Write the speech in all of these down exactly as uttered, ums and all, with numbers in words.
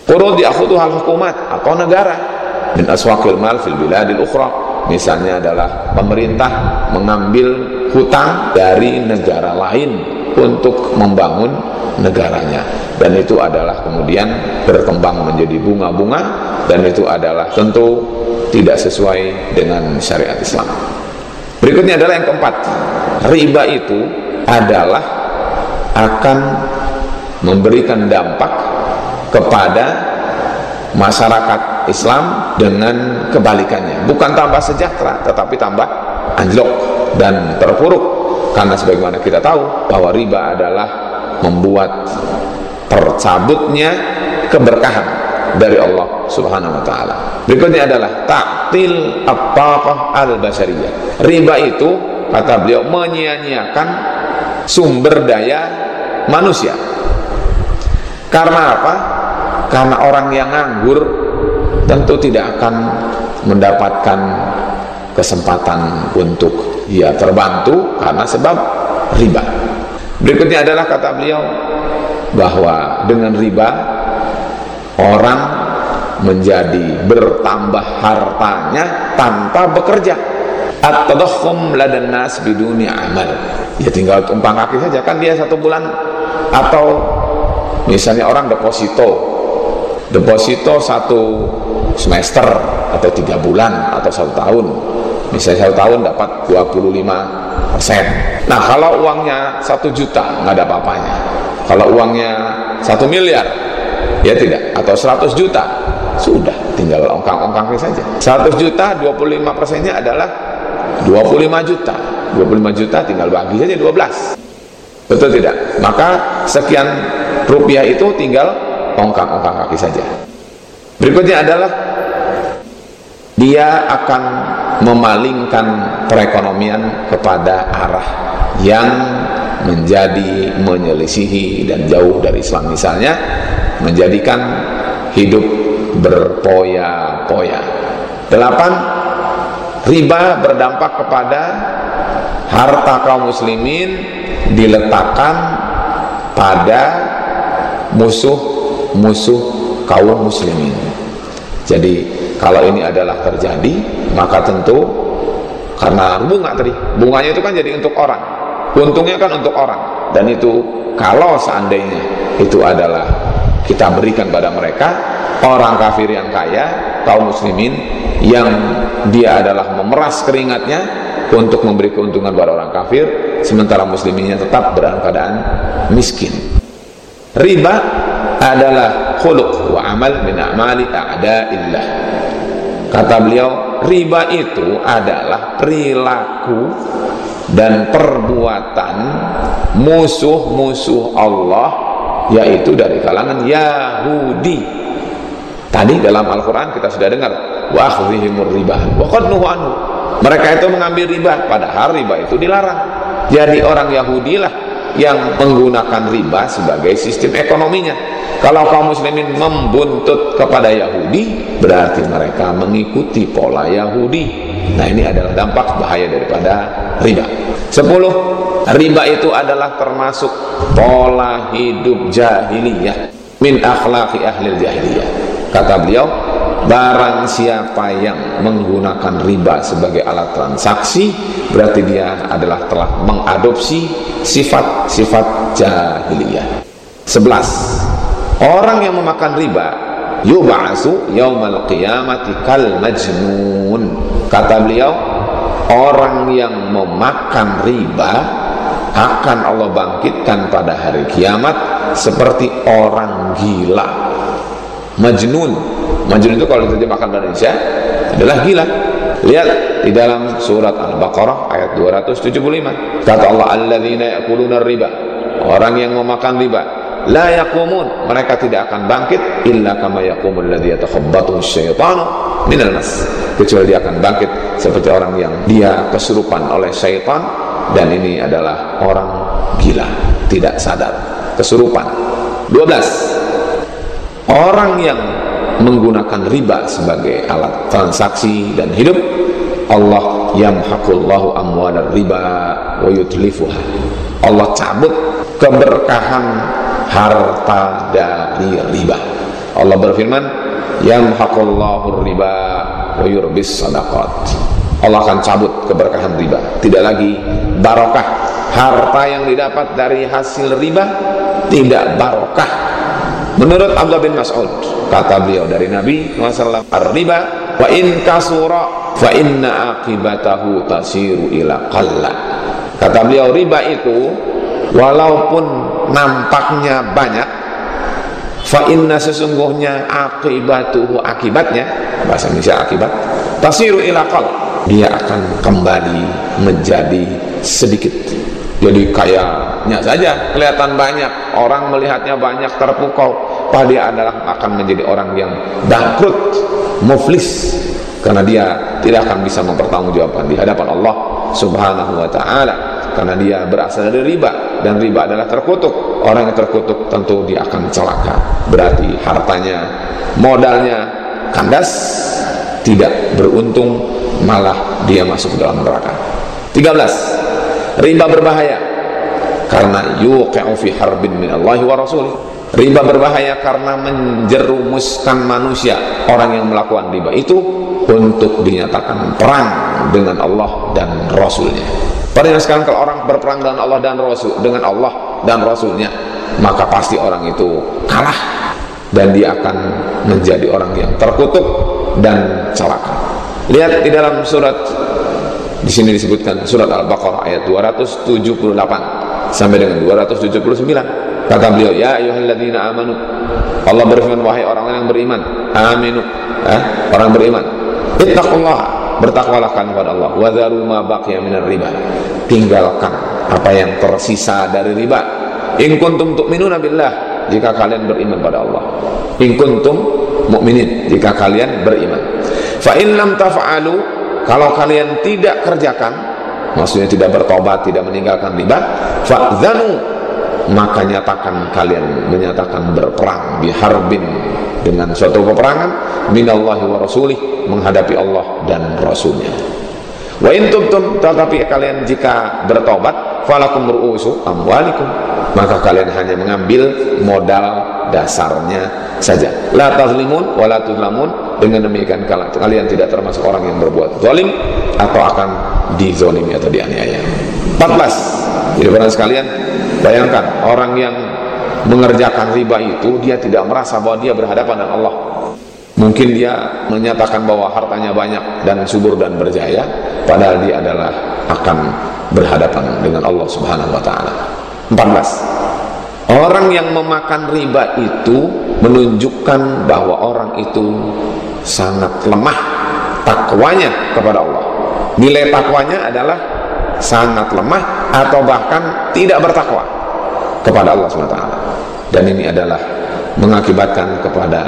Qurud ya'khudhuha al-hukumat atau negara min aswaqil mal fil biladil ukhra. Misalnya adalah pemerintah mengambil hutang dari negara lain untuk membangun negaranya, dan itu adalah kemudian berkembang menjadi bunga-bunga, dan itu adalah tentu tidak sesuai dengan syariat Islam. Berikutnya adalah yang keempat, riba itu adalah akan memberikan dampak kepada masyarakat Islam dengan kebalikannya, bukan tambah sejahtera tetapi tambah anjlok dan terpuruk, karena sebagaimana kita tahu bahwa riba adalah membuat tercabutnya keberkahan dari Allah Subhanahu wa taala. Berikutnya adalah ta'til at-taqah al-bashariyah. Riba itu, kata beliau, menyia-nyiakan sumber daya manusia. Karena apa? Karena orang yang nganggur tentu tidak akan mendapatkan kesempatan untuk ya terbantu karena sebab riba. Berikutnya adalah kata beliau bahwa dengan riba orang menjadi bertambah hartanya tanpa bekerja. At-tadakhum ladan nas biduni amal. Ya tinggal tumpang kaki saja, kan dia satu bulan, atau misalnya orang deposito deposito satu semester atau tiga bulan atau satu tahun, misalnya satu tahun dapat dua puluh lima persen. Nah kalau uangnya satu juta nggak ada apa-apanya. Kalau uangnya satu miliar ya tidak, atau seratus juta sudah tinggal ongkang-ongkang saja. Seratus juta dua puluh lima persennya adalah dua puluh lima juta. Dua puluh lima juta tinggal bagi saja dua belas, betul tidak? Maka sekian rupiah itu tinggal ongkang-ongkang kaki saja. Berikutnya adalah dia akan memalingkan perekonomian kepada arah yang menjadi menyelisihi dan jauh dari Islam. Misalnya menjadikan hidup berpoya-poya. Delapan, riba berdampak kepada harta kaum muslimin diletakkan pada musuh-musuh kaum muslimin. Jadi kalau ini adalah terjadi, maka tentu karena bunga tadi, bunganya itu kan jadi untuk orang, untungnya kan untuk orang, dan itu kalau seandainya itu adalah kita berikan pada mereka, orang kafir yang kaya, kaum muslimin yang dia adalah memeras keringatnya untuk memberi keuntungan pada orang kafir, sementara musliminnya tetap dalam keadaan miskin. Riba adalah khuluq wa amal min a'mali a'da'illah. Kata beliau, riba itu adalah perilaku dan perbuatan musuh-musuh Allah, yaitu dari kalangan Yahudi. Tadi dalam Al-Quran kita sudah dengar, wa akhdhihimur riba wa qad nuhu anhu. Mereka itu mengambil riba, padahal riba itu dilarang. Jadi orang Yahudi lah yang menggunakan riba sebagai sistem ekonominya. Kalau kaum muslimin membuntut kepada Yahudi, berarti mereka mengikuti pola Yahudi. Nah ini adalah dampak bahaya daripada riba. Sepuluh, riba itu adalah termasuk pola hidup jahiliyah, min akhlaqi ahli jahiliyah. Kata beliau, barang siapa yang menggunakan riba sebagai alat transaksi, berarti dia adalah telah mengadopsi sifat-sifat jahiliyah. Sebelas, orang yang memakan riba yub'atsu yaumal qiyamati kal majnun. Kata beliau, orang yang memakan riba akan Allah bangkitkan pada hari kiamat seperti orang gila. Majnun, majnun itu kalau diterjemahkan bahasa Indonesia adalah gila. Lihat di dalam surat Al-Baqarah ayat dua ratus tujuh puluh lima. Kata Allah, alladzina ya'kuluna riba, orang yang memakan riba, la yaqumun, mereka tidak akan bangkit illa kama yaqumul ladzi yatakhabbathu asyaitanu minal mas, kecuali dia akan bangkit seperti orang yang dia kesurupan oleh syaitan, dan ini adalah orang gila, tidak sadar, kesurupan. Dua belas, orang yang menggunakan riba sebagai alat transaksi dan hidup, Allah yamhaqullahu amwalar riba wa yutlifuha, Allah cabut keberkahan harta dari riba, Allah berfirman, yamhaqullahu riba wa yurbis sadaqat. Allah akan cabut keberkahan riba, tidak lagi barokah. Harta yang didapat dari hasil riba tidak barokah. Menurut Abdullah bin Mas'ud, kata beliau dari Nabi shallallahu alaihi wasallam, ar-riba wa in kasura fa inna aqibatahu tasiru ila qalla. Kata beliau, riba itu walaupun nampaknya banyak, fa inna sesungguhnya akibatuhu akibatnya, bahasa Indonesia akibat, tasiru ila qalla, dia akan kembali menjadi sedikit. Jadi kayaknya saja kelihatan banyak, orang melihatnya banyak, terpukau, padahal dia adalah akan menjadi orang yang bangkrut, muflis, karena dia tidak akan bisa mempertanggungjawabkan di hadapan Allah Subhanahu wa ta'ala, karena dia berasal dari riba, dan riba adalah terkutuk. Orang yang terkutuk tentu dia akan celaka, berarti hartanya, modalnya kandas, tidak beruntung, malah dia masuk dalam neraka. Tiga belas, riba berbahaya karena yuqi'u fi harbin minallahi wa rasulih. Riba berbahaya karena menjerumuskan manusia, orang yang melakukan riba itu, untuk dinyatakan perang dengan Allah dan Rasulnya. Padahal sekarang kalau orang berperang dengan Allah dan Rasul, dengan Allah dan Rasulnya, maka pasti orang itu kalah, dan dia akan menjadi orang yang terkutuk dan celaka. Lihat di dalam surat, di sini disebutkan surat Al-Baqarah ayat dua ratus tujuh puluh delapan sampai dengan dua ratus tujuh puluh sembilan. Kata beliau, ya ayyuhalladzina amanu, Allah berfirman, wahai orang-orang yang beriman, aminu, eh, orang beriman, ittaqullaha, bertakwalah kalian kepada Allah, wa dharu ma baqiya minar riba, tinggalkan apa yang tersisa dari riba, in kuntum tu'minuna billah, jika kalian beriman pada Allah, in kuntum mu'minin, jika kalian beriman. Fa in lam taf'alu, kalau kalian tidak kerjakan, maksudnya tidak bertobat, tidak meninggalkan riba, fa'dzanu, maka nyatakan kalian menyatakan berperang, biharbin, dengan suatu peperangan, minallahi wa rasulih, menghadapi Allah dan Rasulnya. Wa in tubtum, tetapi kalian jika bertobat, falakum ru'usu amwalikum, maka kalian hanya mengambil modal dasarnya saja. La tazlimun wa la tuzlamun, dengan demikian kalian tidak termasuk orang yang berbuat zalim atau akan dizalimi atau dianiaya. empat belas. Jadi para sekalian, bayangkan orang yang mengerjakan riba itu, dia tidak merasa bahwa dia berhadapan dengan Allah. Mungkin dia menyatakan bahwa hartanya banyak dan subur dan berjaya, padahal dia adalah akan berhadapan dengan Allah Subhanahu wa ta'ala. empat belas. Orang yang memakan riba itu menunjukkan bahwa orang itu sangat lemah takwanya kepada Allah. Nilai takwanya adalah sangat lemah atau bahkan tidak bertakwa kepada Allah subhanahu wa taala. Dan ini adalah mengakibatkan kepada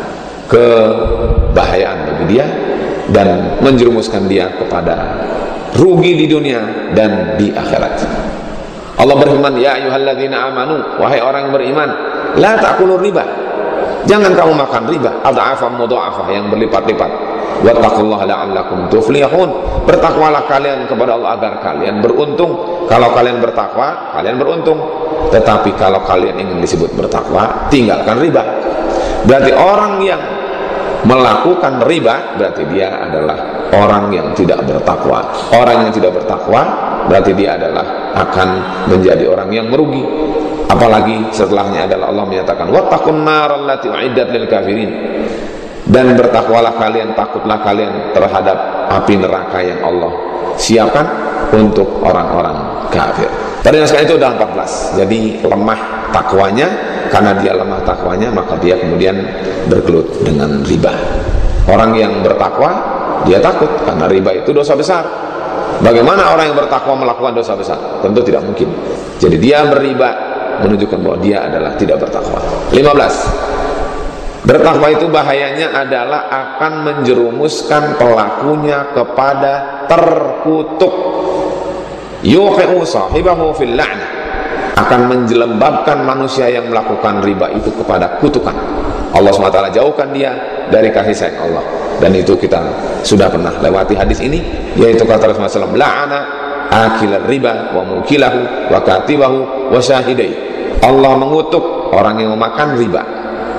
kebahayaan bagi dia dan menjerumuskan dia kepada rugi di dunia dan di akhirat. Allah berfirman, ya ayyuhalladzina amanu, wahai orang yang beriman, la ta'kulur riba, jangan kamu makan riba, adha'afan mudha'afah, yang berlipat-lipat. Wattaqullaha la'allakum tuflihun, bertakwalah kalian kepada Allah agar kalian beruntung. Kalau kalian bertakwa, kalian beruntung. Tetapi kalau kalian ingin disebut bertakwa, tinggalkan riba. Berarti orang yang melakukan riba, berarti dia adalah orang yang tidak bertakwa. Orang yang tidak bertakwa berarti dia adalah akan menjadi orang yang merugi. Apalagi setelahnya adalah Allah menyatakan, wattaqun naral lati uiddat lil kafirin, dan bertakwalah kalian, takutlah kalian terhadap api neraka yang Allah siapkan untuk orang-orang kafir. Tadi sekali itu udah empat belas. Jadi lemah takwanya, karena dia lemah takwanya maka dia kemudian bergelut dengan riba. Orang yang bertakwa dia takut karena riba itu dosa besar. Bagaimana orang yang bertakwa melakukan dosa besar? Tentu tidak mungkin. Jadi dia beriba menunjukkan bahwa dia adalah tidak bertakwa. lima belas. Bertakwa itu bahayanya adalah akan menjerumuskan pelakunya kepada terkutuk. Yuqi'u sahibahu fil la'nah, akan menjelembabkan manusia yang melakukan riba itu kepada kutukan. Allah subhanahu wa taala jauhkan dia dari kasih sayang Allah. Dan itu kita sudah pernah lewati hadis ini, yaitu kata Rasulullah shallallahu alaihi wasallam, la'ana akilar riba wa mukilahu wa katibahu wa syahidai. Allah mengutuk orang yang memakan riba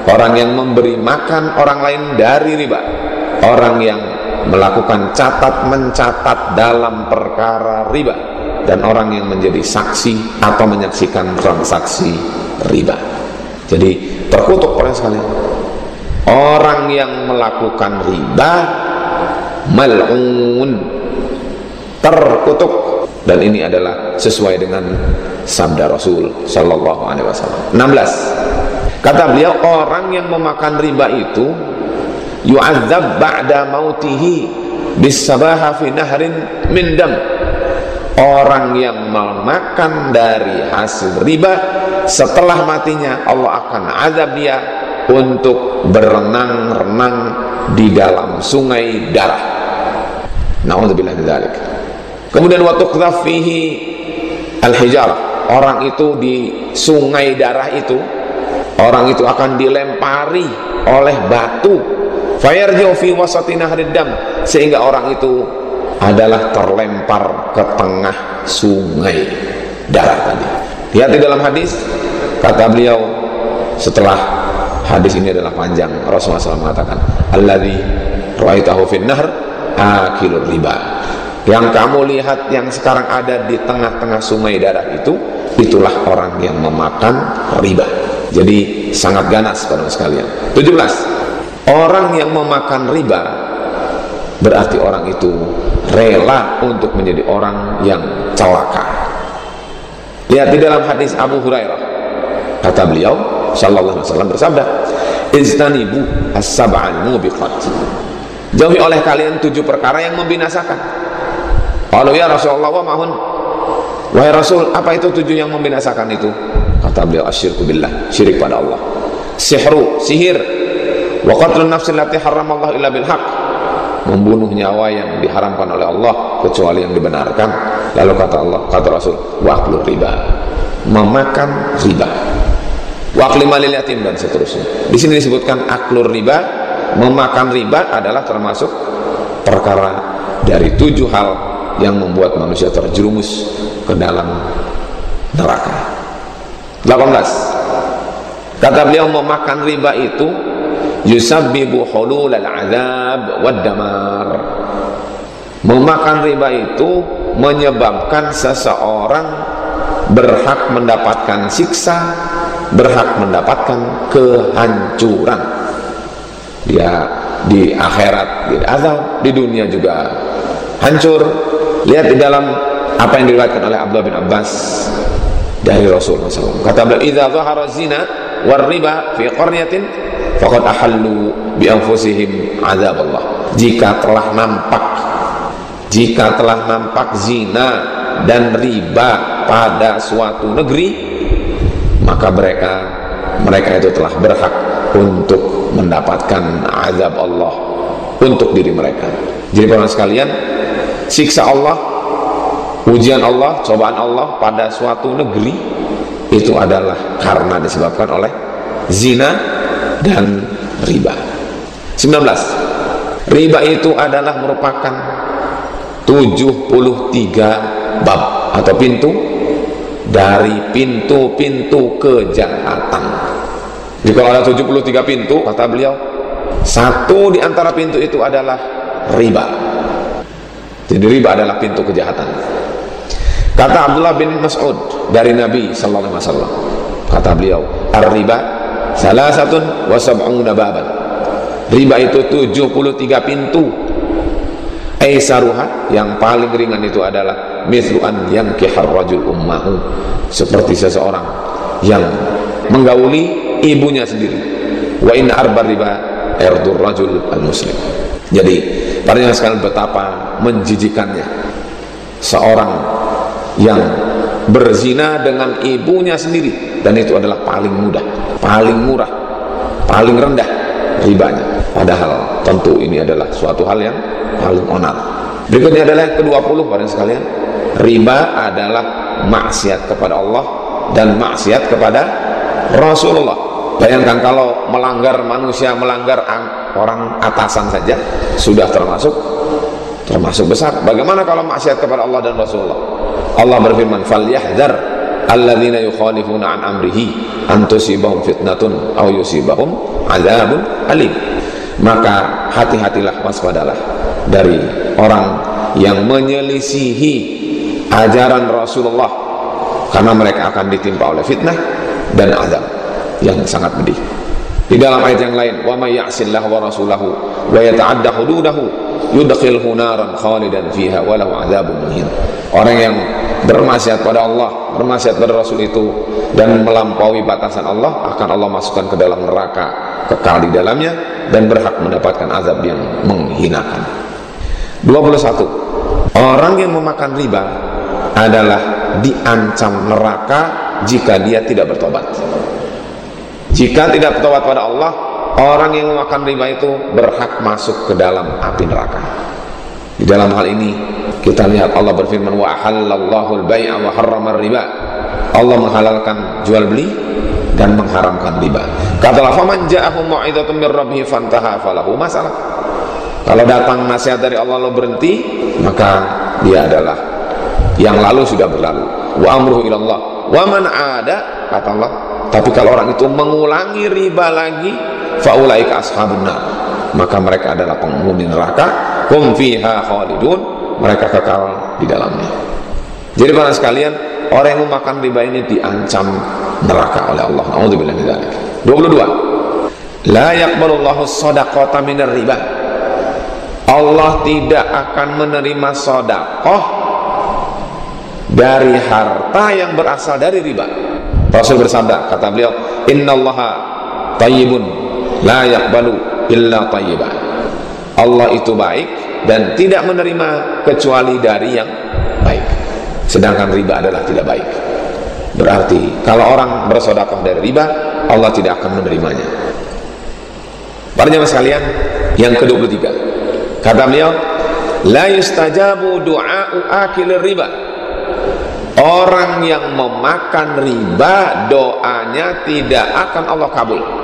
orang yang memberi makan orang lain dari riba, orang yang melakukan catat mencatat dalam perkara riba, dan orang yang menjadi saksi atau menyaksikan transaksi riba. Jadi terkutuk para sekalian, orang yang melakukan riba mal'un, terkutuk. Dan ini adalah sesuai dengan sabda Rasul sallallahu alaihi wasallam. enam belas. Kata beliau, orang yang memakan riba itu yu'adzab ba'da mautihi bisabaha fi nahrin min dam. Orang yang memakan dari hasil riba, setelah matinya Allah akan azab dia untuk berenang-renang di dalam sungai darah. Na'udzubillah min dzalik. Kemudian wa tuqdhaf fihi al-hijarah. Orang itu di sungai darah itu, orang itu akan dilempari oleh batu, fayarji'u fi wasati nahrid dam, sehingga orang itu adalah terlempar ke tengah sungai darah tadi. Lihat di dalam hadis, kata beliau setelah hadis ini adalah panjang, Rasulullah shallallahu alaihi wasallam mengatakan, alladzi ra'aitahu fin nahr akilur riba. Yang kamu lihat yang sekarang ada di tengah-tengah sungai darah itu, itulah orang yang memakan riba. Jadi sangat ganas pada sekalian. tujuh belas. Orang yang memakan riba berarti orang itu rela untuk menjadi orang yang celaka. Lihat di dalam hadis Abu Hurairah, kata beliau sallallahu alaihi wasallam bersabda, "Ijtanibu as-sab'al mubiqat." Jauhi oleh kalian tujuh perkara yang membinasakan. Kalau ya Rasulullah wa mahun, wahai Rasul, apa itu tujuh yang membinasakan itu? Kata beliau, asyirku billah, syirik pada Allah, sihru, sihir, wa qatlun nafsin allati harramallahu illa bil haqq, membunuh nyawa yang diharamkan oleh Allah kecuali yang dibenarkan. Lalu kata Allah, kata Rasul, wa aklur riba, memakan riba, wa akli malil yatim, dan seterusnya. Di sini disebutkan aklur riba, memakan riba adalah termasuk perkara dari tujuh hal yang membuat manusia terjerumus ke dalam neraka. delapan belas. Kata beliau, memakan riba itu yusabbibu hululal azab wad damar. Memakan riba itu menyebabkan seseorang berhak mendapatkan siksa, berhak mendapatkan kehancuran. Dia di akhirat diazab, di dunia juga hancur. Lihat di dalam apa yang diriwayatkan oleh Abdullah bin Abbas dari Rasulullah shallallahu alaihi wasallam. Kata beliau, "Idza dhahara zina war riba fi qaryatin faqad ahallu bi anfusihim azab Allah." Jika telah nampak, jika telah nampak zina dan riba pada suatu negeri, maka mereka mereka itu telah berhak untuk mendapatkan azab Allah untuk diri mereka. Jadi para sekalian, siksa Allah, ujian Allah, cobaan Allah pada suatu negeri itu adalah karena disebabkan oleh zina dan riba. sembilan belas. Riba itu adalah merupakan tujuh puluh tiga bab atau pintu dari pintu-pintu kejahatan. Jadi kalau ada tujuh puluh tiga pintu, kata beliau, satu di antara pintu itu adalah riba. Jadi riba adalah pintu kejahatan. Kata Abdullah bin Mas'ud dari Nabi sallallahu alaihi wasallam, kata beliau, ar-riba salasatun wa sab'una baban. Riba itu tujuh puluh tiga pintu. Aisaruha, yang paling ringan itu adalah mithlu an yankihar rajul ummahu, seperti seseorang yang menggauli ibunya sendiri. Wa in arba riba irdur rajul al-muslim. Jadi pada sekali betapa menjijikannya seorang yang berzina dengan ibunya sendiri, dan itu adalah paling mudah, paling murah, paling rendah ribanya. Padahal tentu ini adalah suatu hal yang paling onar. Berikutnya adalah yang kedua puluh pada sekalian, riba adalah maksiat kepada Allah dan maksiat kepada Rasulullah. Bayangkan kalau melanggar manusia, melanggar orang atasan saja sudah termasuk termasuk besar. Bagaimana kalau maksiat kepada Allah dan Rasulullah? Allah berfirman, "Falyahdhar alladzina yukhalifuna an amrihi an tusibahum fitnatun aw yusibahum adzabun alim. Maka hati-hatilah, waspadalah dari orang yang menyelisihi ajaran Rasulullah, karena mereka akan ditimpa oleh fitnah dan azab yang sangat pedih. Di dalam ayat yang lain, wa may ya'sillahu wa rasulahu wa yata'adda hududahu yudkhilhu naran khalidan fiha wa lahu 'adzabun muhin. Orang yang bermaksiat pada Allah, bermaksiat pada Rasul itu dan melampaui batasan Allah, akan Allah masukkan ke dalam neraka, kekal di dalamnya dan berhak mendapatkan azab yang menghinakan. Dua puluh satu. Orang yang memakan riba adalah diancam neraka jika dia tidak bertobat. Jika tidak bertobat pada Allah, orang yang memakan riba itu berhak masuk ke dalam api neraka. Di dalam hal ini kita lihat Allah berfirman, wa ahallallahu al-bai'a wa harrama riba. Allah menghalalkan jual beli dan mengharamkan riba. Katalah, faman ja'ahu mau'izatun mir rabbih fantaha falahu masalah. Kalau datang nasihat dari Allah lalu berhenti, maka dia adalah yang lalu sudah berlalu. Wa amruhu ilallah. Wa man 'ada, kata Allah, tapi kalau orang itu mengulangi riba lagi, faulaika ashabun nar, maka mereka adalah penghuni neraka, hum fiha khalidun, mereka kekal di dalamnya. Jadi para sekalian, orang yang memakan riba ini diancam neraka oleh Allah. Nauzubillahi min dzalik. dua puluh dua. La yaqbalullahu shadaqata minar riba. Allah tidak akan menerima sedekah dari harta yang berasal dari riba. Rasul bersabda, kata beliau, innallaha tayyibun la yaqbalu illa tayyiban. Allah itu baik dan tidak menerima kecuali dari yang baik. Sedangkan riba adalah tidak baik. Berarti kalau orang bersedekah dari riba, Allah tidak akan menerimanya. Para jemaah sekalian, yang ke dua puluh tiga, kata beliau, la yustajabu du'a'u akilir riba. Orang yang memakan riba, doanya tidak akan Allah kabul.